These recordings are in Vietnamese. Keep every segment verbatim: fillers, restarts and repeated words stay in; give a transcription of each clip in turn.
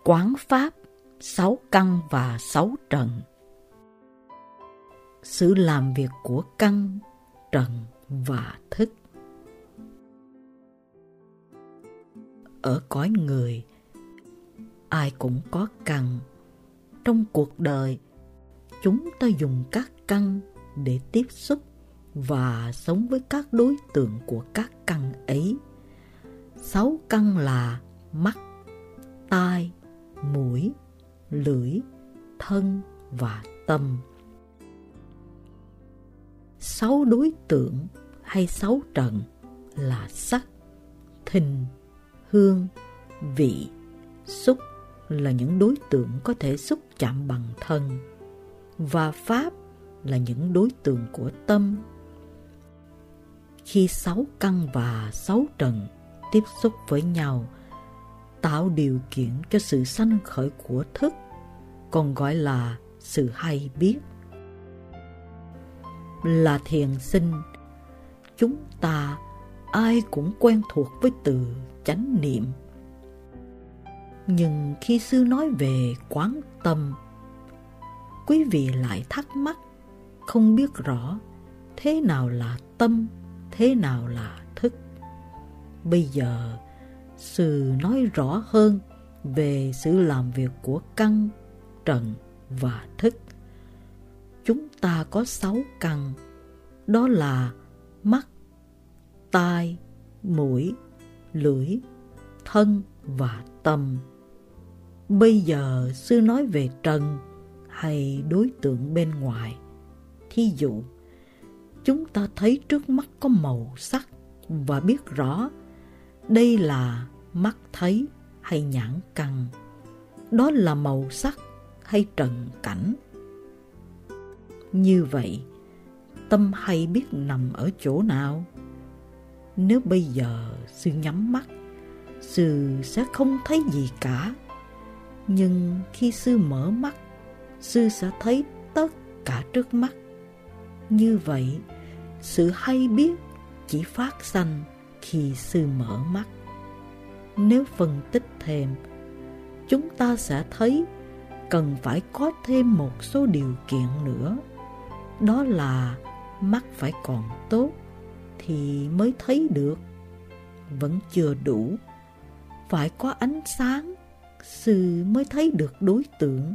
Quán pháp, sáu căn và sáu trần. Sự làm việc của căn, trần và thức. Ở cõi người, ai cũng có căn. Trong cuộc đời, chúng ta dùng các căn để tiếp xúc và sống với các đối tượng của các căn ấy. Sáu căn là mắt, tai, mũi, lưỡi, thân và tâm. Sáu đối tượng hay sáu trần là sắc, thinh, hương, vị, xúc là những đối tượng có thể xúc chạm bằng thân, và pháp là những đối tượng của tâm. Khi sáu căn và sáu trần tiếp xúc với nhau, tạo điều kiện cho sự sanh khởi của thức, còn gọi là sự hay biết. Là thiền sinh, chúng ta ai cũng quen thuộc với từ chánh niệm. Nhưng khi sư nói về quán tâm, quý vị lại thắc mắc, không biết rõ thế nào là tâm, thế nào là thức. Bây giờ, sư nói rõ hơn về sự làm việc của căn, trần và thức. Chúng ta có sáu căn, đó là mắt, tai, mũi, lưỡi, thân và tâm. Bây giờ sư nói về trần hay đối tượng bên ngoài. Thí dụ, chúng ta thấy trước mắt có màu sắc và biết rõ đây là mắt thấy hay nhãn căn. Đó là màu sắc hay trần cảnh. Như vậy, tâm hay biết nằm ở chỗ nào? Nếu bây giờ sư nhắm mắt, sư sẽ không thấy gì cả. Nhưng khi sư mở mắt, sư sẽ thấy tất cả trước mắt. Như vậy, sự hay biết chỉ phát sanh khi sư mở mắt. Nếu phân tích thêm, chúng ta sẽ thấy cần phải có thêm một số điều kiện nữa. Đó là mắt phải còn tốt thì mới thấy được. Vẫn chưa đủ. Phải có ánh sáng, sư mới thấy được đối tượng.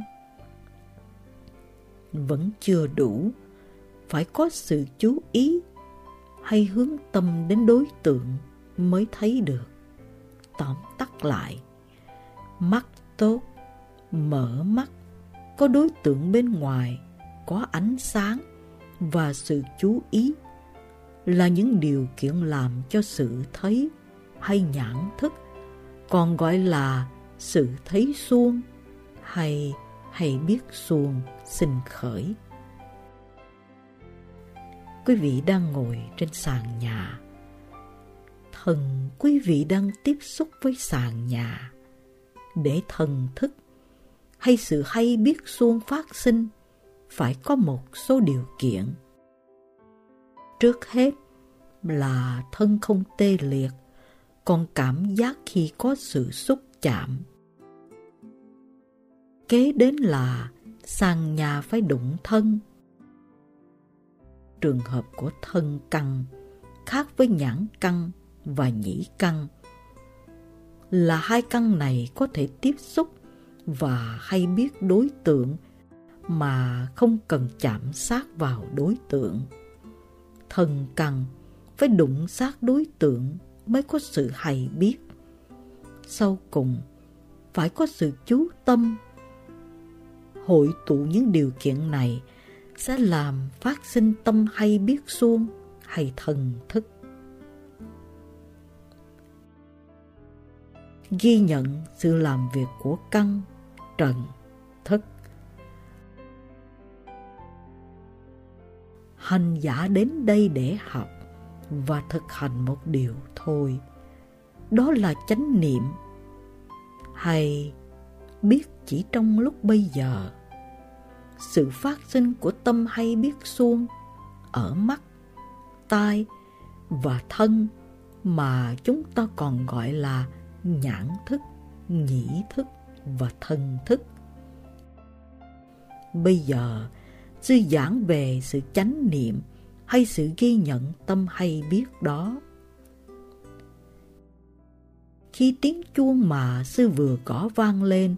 Vẫn chưa đủ. Phải có sự chú ý hay hướng tâm đến đối tượng mới thấy được. Tóm tắt lại, mắt tốt, mở mắt, có đối tượng bên ngoài, có ánh sáng và sự chú ý là những điều kiện làm cho sự thấy hay nhãn thức, còn gọi là sự thấy suông hay hay biết suông sinh khởi. Quý vị đang ngồi trên sàn nhà. Thần quý vị đang tiếp xúc với sàn nhà. Để thần thức hay sự hay biết suông phát sinh, phải có một số điều kiện. Trước hết là thân không tê liệt, còn cảm giác khi có sự xúc chạm. Kế đến là sàn nhà phải đụng thân. Trường hợp của thân căn khác với nhãn căn và nhĩ căn là hai căn này có thể tiếp xúc và hay biết đối tượng mà không cần chạm sát vào đối tượng. Thân căn phải đụng sát đối tượng mới có sự hay biết. Sau cùng, phải có sự chú tâm. Hội tụ những điều kiện này sẽ làm phát sinh tâm hay biết suông hay thần thức. Ghi nhận sự làm việc của căn, trần, thức. Hành giả đến đây để học và thực hành một điều thôi. Đó là chánh niệm, hay biết chỉ trong lúc bây giờ. Sự phát sinh của tâm hay biết suông ở mắt, tai và thân mà chúng ta còn gọi là nhãn thức, nhĩ thức, và thân thức. Bây giờ, sư giảng về sự chánh niệm hay sự ghi nhận tâm hay biết đó. Khi tiếng chuông mà sư vừa gõ vang lên,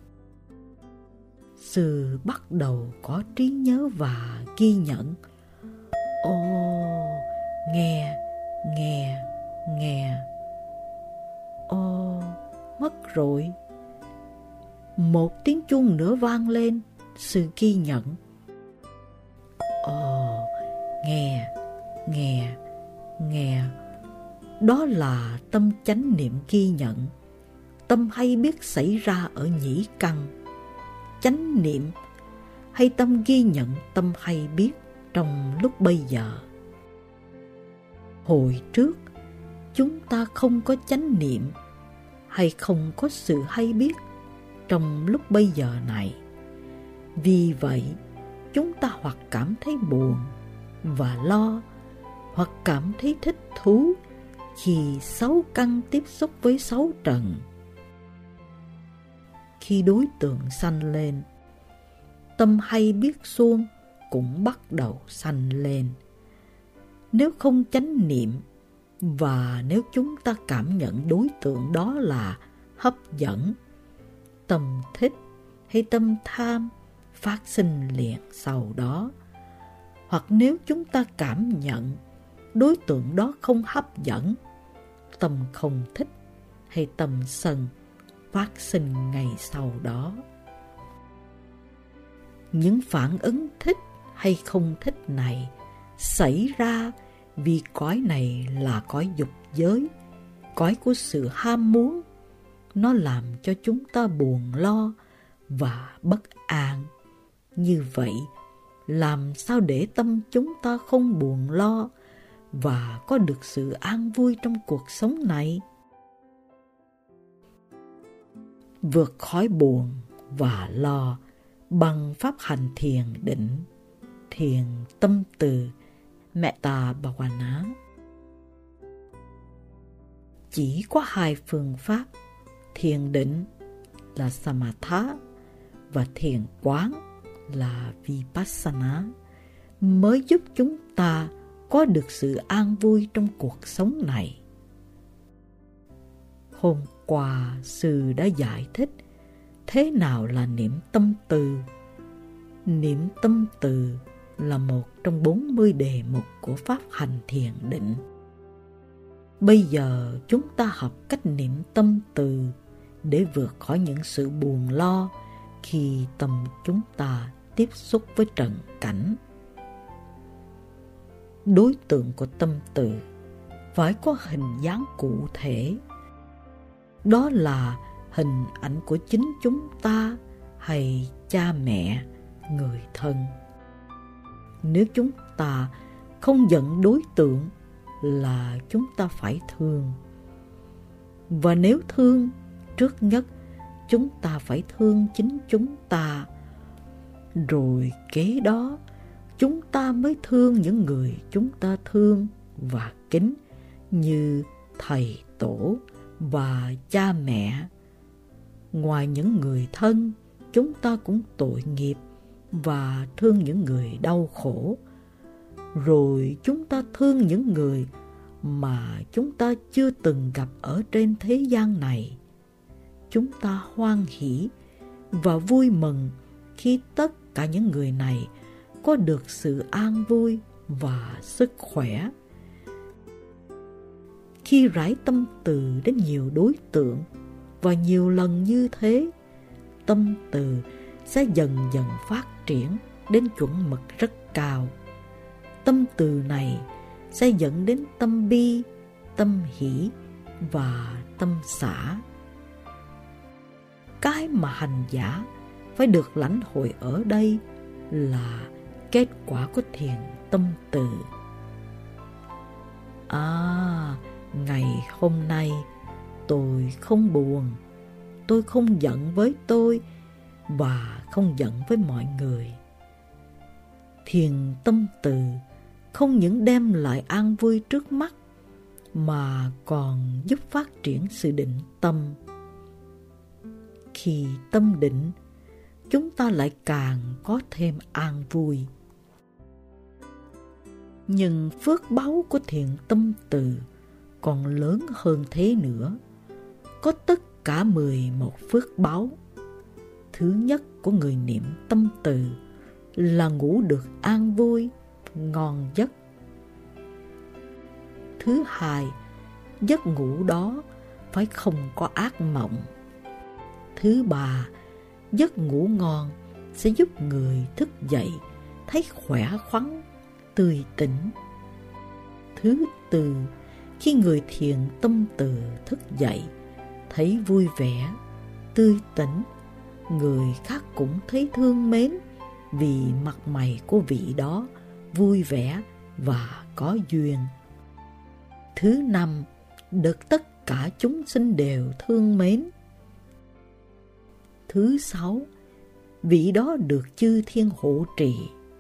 sư bắt đầu có trí nhớ và ghi nhận. Ồ, nghe, nghe, nghe. Ồ, mất rồi. Một tiếng chuông nữa vang lên, sư ghi nhận. Ồ, nghe, nghe, nghe. Đó là tâm chánh niệm ghi nhận. Tâm hay biết xảy ra ở nhĩ căn. Chánh niệm hay tâm ghi nhận tâm hay biết trong lúc bây giờ. Hồi trước, chúng ta không có chánh niệm hay không có sự hay biết trong lúc bây giờ này. Vì vậy, chúng ta hoặc cảm thấy buồn và lo, hoặc cảm thấy thích thú khi sáu căn tiếp xúc với sáu trần. Khi đối tượng sanh lên, tâm hay biết xuông cũng bắt đầu sanh lên. Nếu không chánh niệm và nếu chúng ta cảm nhận đối tượng đó là hấp dẫn, tâm thích hay tâm tham phát sinh liền sau đó. Hoặc nếu chúng ta cảm nhận đối tượng đó không hấp dẫn, tâm không thích hay tâm sân phát sinh ngay sau đó. Những phản ứng thích hay không thích này xảy ra vì cõi này là cõi dục giới, cõi của sự ham muốn. Nó làm cho chúng ta buồn lo và bất an. Như vậy, làm sao để tâm chúng ta không buồn lo và có được sự an vui trong cuộc sống này? Vượt khỏi buồn và lo bằng pháp hành thiền định, thiền tâm từ, Metta Bhavana. Chỉ có hai phương pháp, thiền định là Samatha và thiền quán là Vipassana, mới giúp chúng ta có được sự an vui trong cuộc sống này. Hôm qua, sư đã giải thích thế nào là niệm tâm từ. Niệm tâm từ là một trong bốn mươi đề mục của pháp hành thiền định. Bây giờ chúng ta học cách niệm tâm từ để vượt khỏi những sự buồn lo khi tâm chúng ta tiếp xúc với trần cảnh. Đối tượng của tâm từ phải có hình dáng cụ thể. Đó là hình ảnh của chính chúng ta hay cha mẹ, người thân. Nếu chúng ta không giận đối tượng là chúng ta phải thương. Và nếu thương, trước nhất chúng ta phải thương chính chúng ta. Rồi kế đó, chúng ta mới thương những người chúng ta thương và kính như thầy tổ và cha mẹ. Ngoài những người thân, chúng ta cũng tội nghiệp và thương những người đau khổ. Rồi chúng ta thương những người mà chúng ta chưa từng gặp ở trên thế gian này. Chúng ta hoan hỉ và vui mừng khi tất cả những người này có được sự an vui và sức khỏe. Khi rải tâm từ đến nhiều đối tượng và nhiều lần như thế, tâm từ sẽ dần dần phát triển đến chuẩn mực rất cao. Tâm từ này sẽ dẫn đến tâm bi, tâm hỷ và tâm xả. Cái mà hành giả phải được lãnh hội ở đây là kết quả của thiền tâm từ. À, ngày hôm nay tôi không buồn, tôi không giận với tôi và không giận với mọi người. Thiền tâm từ không những đem lại an vui trước mắt mà còn giúp phát triển sự định tâm. khi tâm định, chúng ta lại càng có thêm an vui. Nhưng phước báu của thiện tâm từ còn lớn hơn thế nữa. Có tất cả mười một phước báu. Thứ nhất của người niệm tâm từ là ngủ được an vui, ngon giấc. Thứ hai, giấc ngủ đó phải không có ác mộng. Thứ ba, giấc ngủ ngon sẽ giúp người thức dậy thấy khỏe khoắn, tươi tỉnh. Thứ tư, khi người thiền tâm từ thức dậy thấy vui vẻ, tươi tỉnh, người khác cũng thấy thương mến vì mặt mày của vị đó vui vẻ và có duyên. Thứ năm, được tất cả chúng sinh đều thương mến. Thứ sáu, vị đó được chư thiên hộ trì.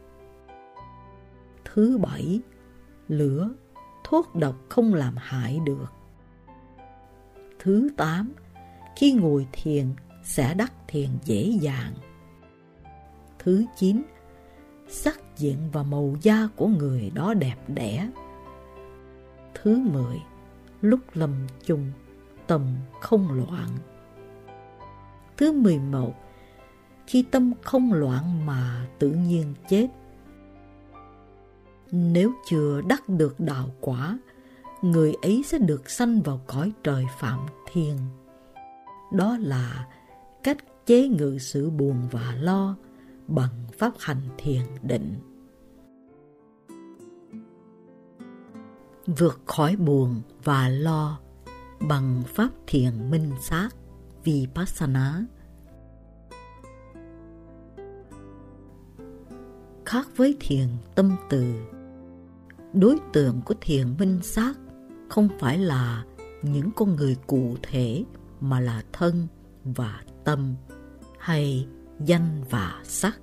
Thứ bảy, lửa, thuốc độc không làm hại được. Thứ tám, khi ngồi thiền sẽ đắc thiền dễ dàng. Thứ chín, sắc diện và màu da của người đó đẹp đẽ. Thứ mười, lúc lâm chung, tâm không loạn. Thứ mười một, khi tâm không loạn mà tự nhiên chết. Nếu chưa đắc được đạo quả, người ấy sẽ được sanh vào cõi trời Phạm Thiên. Đó là cách chế ngự sự buồn và lo bằng pháp hành thiền định. Vượt khỏi buồn và lo bằng pháp thiền minh sát Vipassana. Khác với thiền tâm từ, đối tượng của thiền minh sát không phải là những con người cụ thể mà là thân và tâm hay danh và sắc.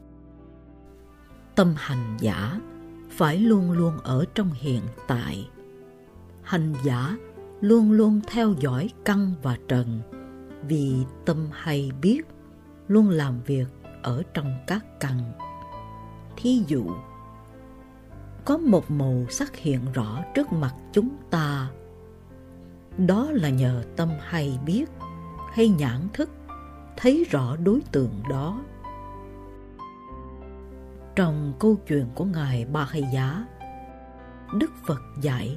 Tâm hành giả phải luôn luôn ở trong hiện tại. Hành giả luôn luôn theo dõi căn và trần, vì tâm hay biết luôn làm việc ở trong các căn. Thí dụ, có một màu sắc hiện rõ trước mặt chúng ta. Đó là nhờ tâm hay biết hay nhãn thức thấy rõ đối tượng đó. Trong câu chuyện của Ngài Ba Hay Giá, Đức Phật dạy: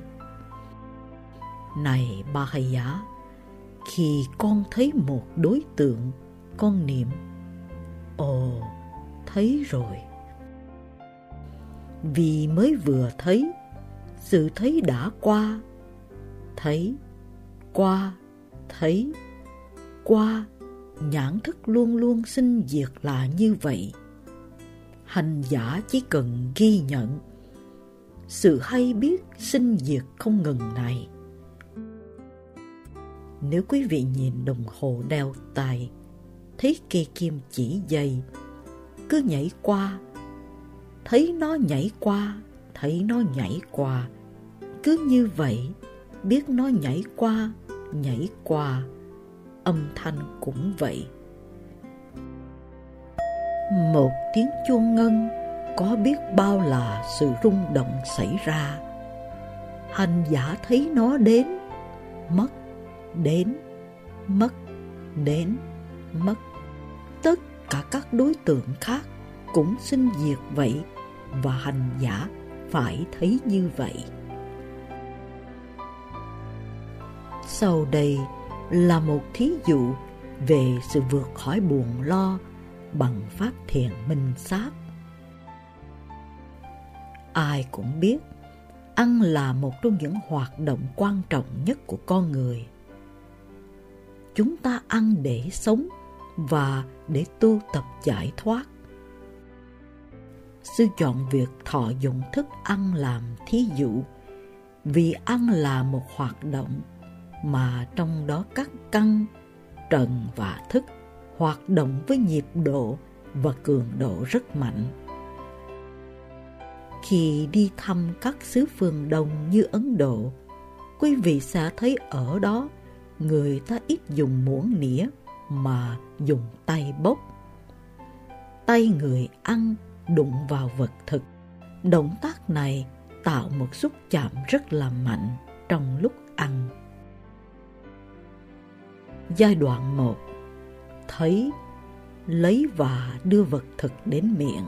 Này Ba Hay Giá, khi con thấy một đối tượng, con niệm: Ồ, thấy rồi. Vì mới vừa thấy, sự thấy đã qua. Thấy, qua, thấy, qua, nhãn thức luôn luôn sinh diệt là như vậy. Hành giả chỉ cần ghi nhận sự hay biết sinh diệt không ngừng này. Nếu quý vị nhìn đồng hồ đeo tay, thấy cây kim chỉ dây, cứ nhảy qua, thấy nó nhảy qua, thấy nó nhảy qua, cứ như vậy, biết nó nhảy qua, nhảy qua, âm thanh cũng vậy. Một tiếng chuông ngân có biết bao là sự rung động xảy ra. Hành giả thấy nó đến, mất, đến, mất, đến, mất. Tất cả các đối tượng khác cũng sinh diệt vậy, và hành giả phải thấy như vậy. Sau đây là một thí dụ về sự vượt khỏi buồn lo bằng pháp thiền minh sát. Ai cũng biết, ăn là một trong những hoạt động quan trọng nhất của con người. Chúng ta ăn để sống và để tu tập giải thoát. Sư chọn việc thọ dụng thức ăn làm thí dụ, vì ăn là một hoạt động mà trong đó các căn, trần và thức hoạt động với nhịp độ và cường độ rất mạnh. Khi đi thăm các xứ phương Đông như Ấn Độ, quý vị sẽ thấy ở đó người ta ít dùng muỗng nĩa mà dùng tay bốc. Tay người ăn đụng vào vật thực. Động tác này tạo một xúc chạm rất là mạnh trong lúc ăn. Giai đoạn một. Thấy, lấy và đưa vật thực đến miệng.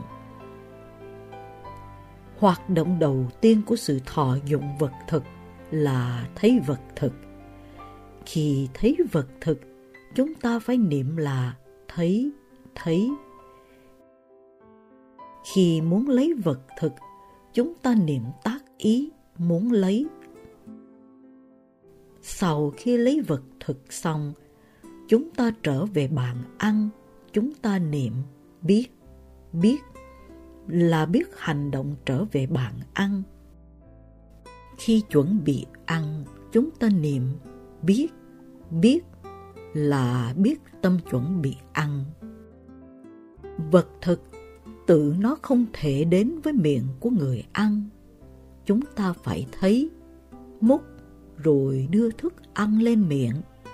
Hoạt động đầu tiên của sự thọ dụng vật thực là thấy vật thực. Khi thấy vật thực, chúng ta phải niệm là thấy, thấy. Khi muốn lấy vật thực, chúng ta niệm tác ý muốn lấy. Sau khi lấy vật thực xong, chúng ta trở về bàn ăn, chúng ta niệm biết, biết là biết hành động trở về bàn ăn. Khi chuẩn bị ăn, chúng ta niệm biết, biết là biết tâm chuẩn bị ăn. Vật thực tự nó không thể đến với miệng của người ăn. Chúng ta phải thấy, múc rồi đưa thức ăn lên miệng.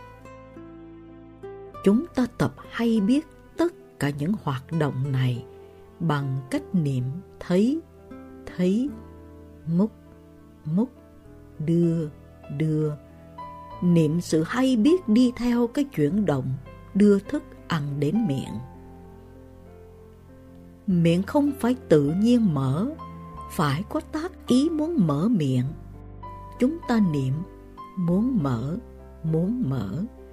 Chúng ta tập hay biết tất cả những hoạt động này bằng cách niệm thấy, thấy, múc, múc, đưa, đưa. Niệm sự hay biết đi theo cái chuyển động đưa thức ăn đến miệng. Miệng không phải tự nhiên mở, phải có tác ý muốn mở miệng. Chúng ta niệm muốn mở, muốn mở.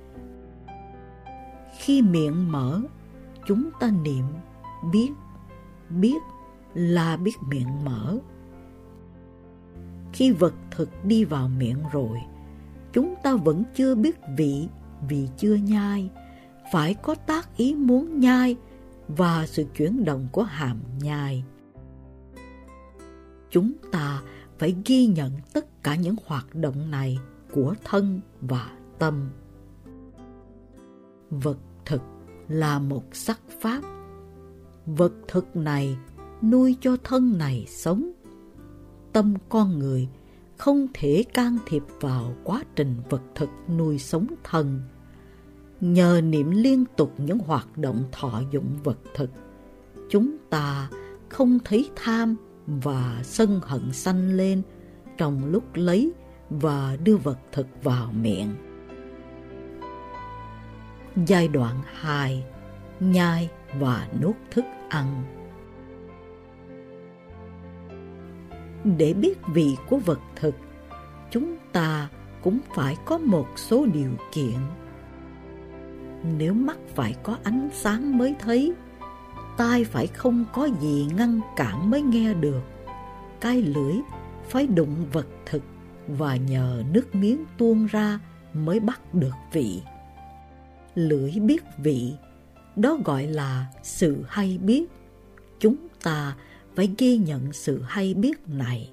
Khi miệng mở, chúng ta niệm biết, biết là biết miệng mở. Khi vật thực đi vào miệng rồi, chúng ta vẫn chưa biết vị vì chưa nhai, phải có tác ý muốn nhai và sự chuyển động của hàm nhai. Chúng ta phải ghi nhận tất cả những hoạt động này của thân và tâm. Vật thực là một sắc pháp. Vật thực này nuôi cho thân này sống. Tâm con người không thể can thiệp vào quá trình vật thực nuôi sống thân. Nhờ niệm liên tục những hoạt động thọ dụng vật thực, chúng ta không thấy tham và sân hận sanh lên trong lúc lấy và đưa vật thực vào miệng. Giai đoạn hai. Nhai và nuốt thức ăn. Để biết vị của vật thực, chúng ta cũng phải có một số điều kiện. Nếu mắt phải có ánh sáng mới thấy, tai phải không có gì ngăn cản mới nghe được, cái lưỡi phải đụng vật thực và nhờ nước miếng tuôn ra mới bắt được vị. Lưỡi biết vị, đó gọi là sự hay biết. Chúng ta phải ghi nhận sự hay biết này.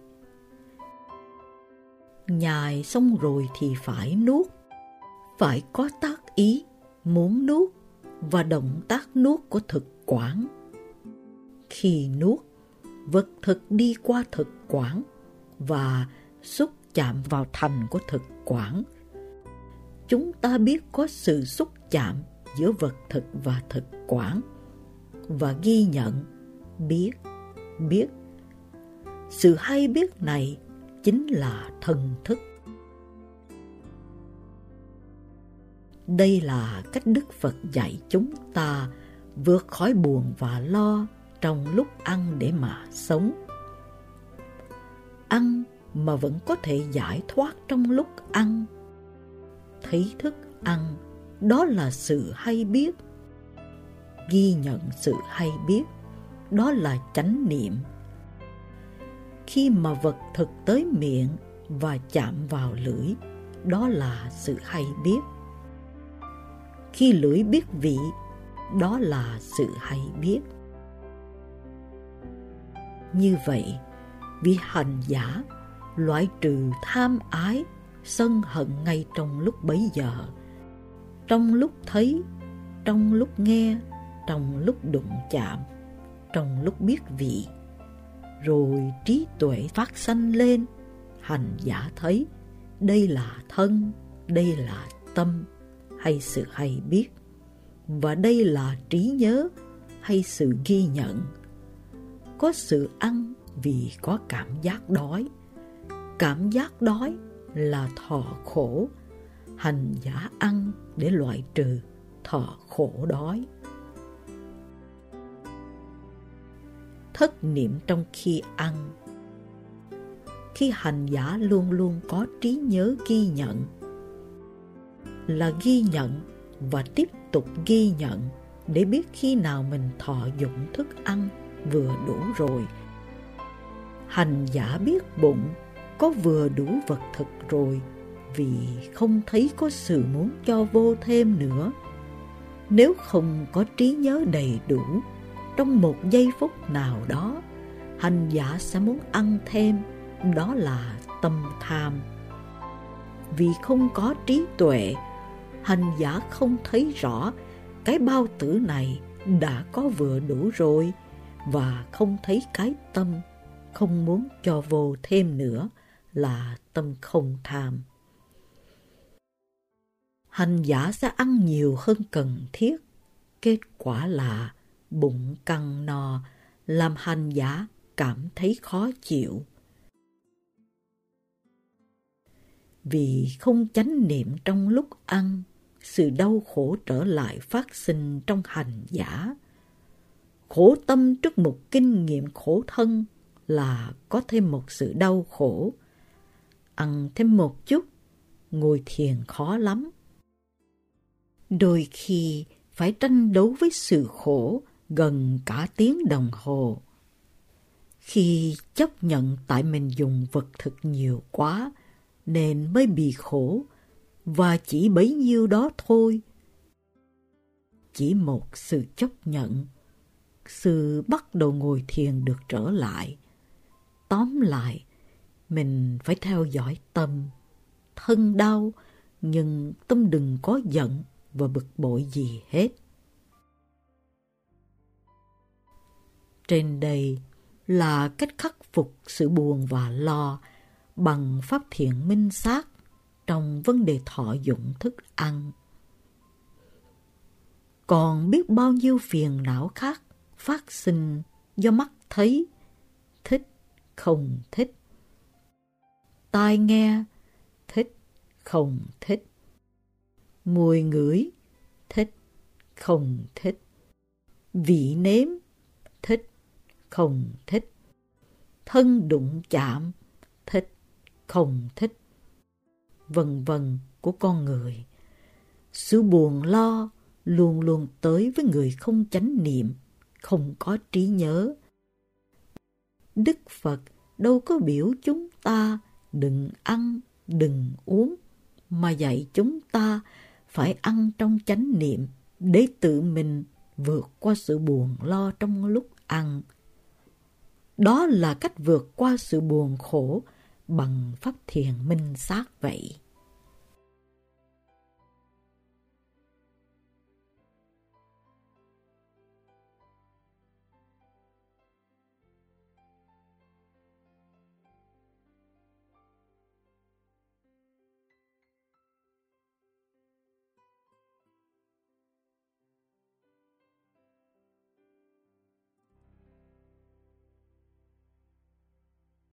Nhai xong rồi thì phải nuốt. Phải có tác ý muốn nuốt và động tác nuốt của thực quản. Khi nuốt, vật thực đi qua thực quản và xúc chạm vào thành của thực quản. Chúng ta biết có sự xúc chạm giữa vật thực và thực quản và ghi nhận, biết, biết. Sự hay biết này chính là thần thức. Đây là cách Đức Phật dạy chúng ta vượt khỏi buồn và lo trong lúc ăn để mà sống. Ăn mà vẫn có thể giải thoát trong lúc ăn. Thấy thức ăn, đó là sự hay biết. Ghi nhận sự hay biết, đó là chánh niệm. Khi mà vật thực tới miệng và chạm vào lưỡi, đó là sự hay biết. Khi lưỡi biết vị, đó là sự hay biết. Như vậy, vị hành giả loại trừ tham ái, sân hận ngay trong lúc bấy giờ, trong lúc thấy, trong lúc nghe, trong lúc đụng chạm, trong lúc biết vị. Rồi trí tuệ phát sanh lên, hành giả thấy đây là thân, đây là tâm hay sự hay biết. và đây là trí nhớ hay sự ghi nhận. Có sự ăn vì có cảm giác đói. Cảm giác đói là thọ khổ. Hành giả ăn để loại trừ thọ khổ đói. Thất niệm trong khi ăn. Khi hành giả luôn luôn có trí nhớ ghi nhận, là ghi nhận và tiếp tục ghi nhận để biết khi nào mình thọ dụng thức ăn vừa đủ rồi. Hành giả biết bụng có vừa đủ vật thực rồi vì không thấy có sự muốn cho vô thêm nữa. Nếu không có trí nhớ đầy đủ, trong một giây phút nào đó, hành giả sẽ muốn ăn thêm, đó là tâm tham. Vì không có trí tuệ, hành giả không thấy rõ cái bao tử này đã có vừa đủ rồi và không thấy cái tâm không muốn cho vô thêm nữa là tâm không tham. Hành giả sẽ ăn nhiều hơn cần thiết. Kết quả là bụng căng no, làm hành giả cảm thấy khó chịu. Vì không chánh niệm trong lúc ăn, sự đau khổ trở lại phát sinh trong hành giả. Khổ tâm trước một kinh nghiệm khổ thân là có thêm một sự đau khổ. Ăn thêm một chút, ngồi thiền khó lắm. Đôi khi phải tranh đấu với sự khổ gần cả tiếng đồng hồ. Khi chấp nhận tại mình dùng vật thực nhiều quá nên mới bị khổ, và chỉ bấy nhiêu đó thôi. Chỉ một sự chấp nhận, sự bắt đầu ngồi thiền được trở lại. Tóm lại, mình phải theo dõi tâm. Thân đau, nhưng tâm đừng có giận và bực bội gì hết. Trên đây là cách khắc phục sự buồn và lo bằng pháp thiện minh sát trong vấn đề thọ dụng thức ăn. Còn biết bao nhiêu phiền não khác phát sinh do mắt thấy, thích, không thích, tai nghe, thích, không thích, mùi ngửi, thích, không thích, vị nếm, thích, không thích, thân đụng chạm, thích, không thích, vân vân của con người. Sự buồn lo luôn luôn tới với người không chánh niệm, không có trí nhớ. Đức Phật đâu có biểu chúng ta đừng ăn, đừng uống, mà dạy chúng ta phải ăn trong chánh niệm để tự mình vượt qua sự buồn lo trong lúc ăn. Đó là cách vượt qua sự buồn khổ bằng pháp thiền minh sát vậy.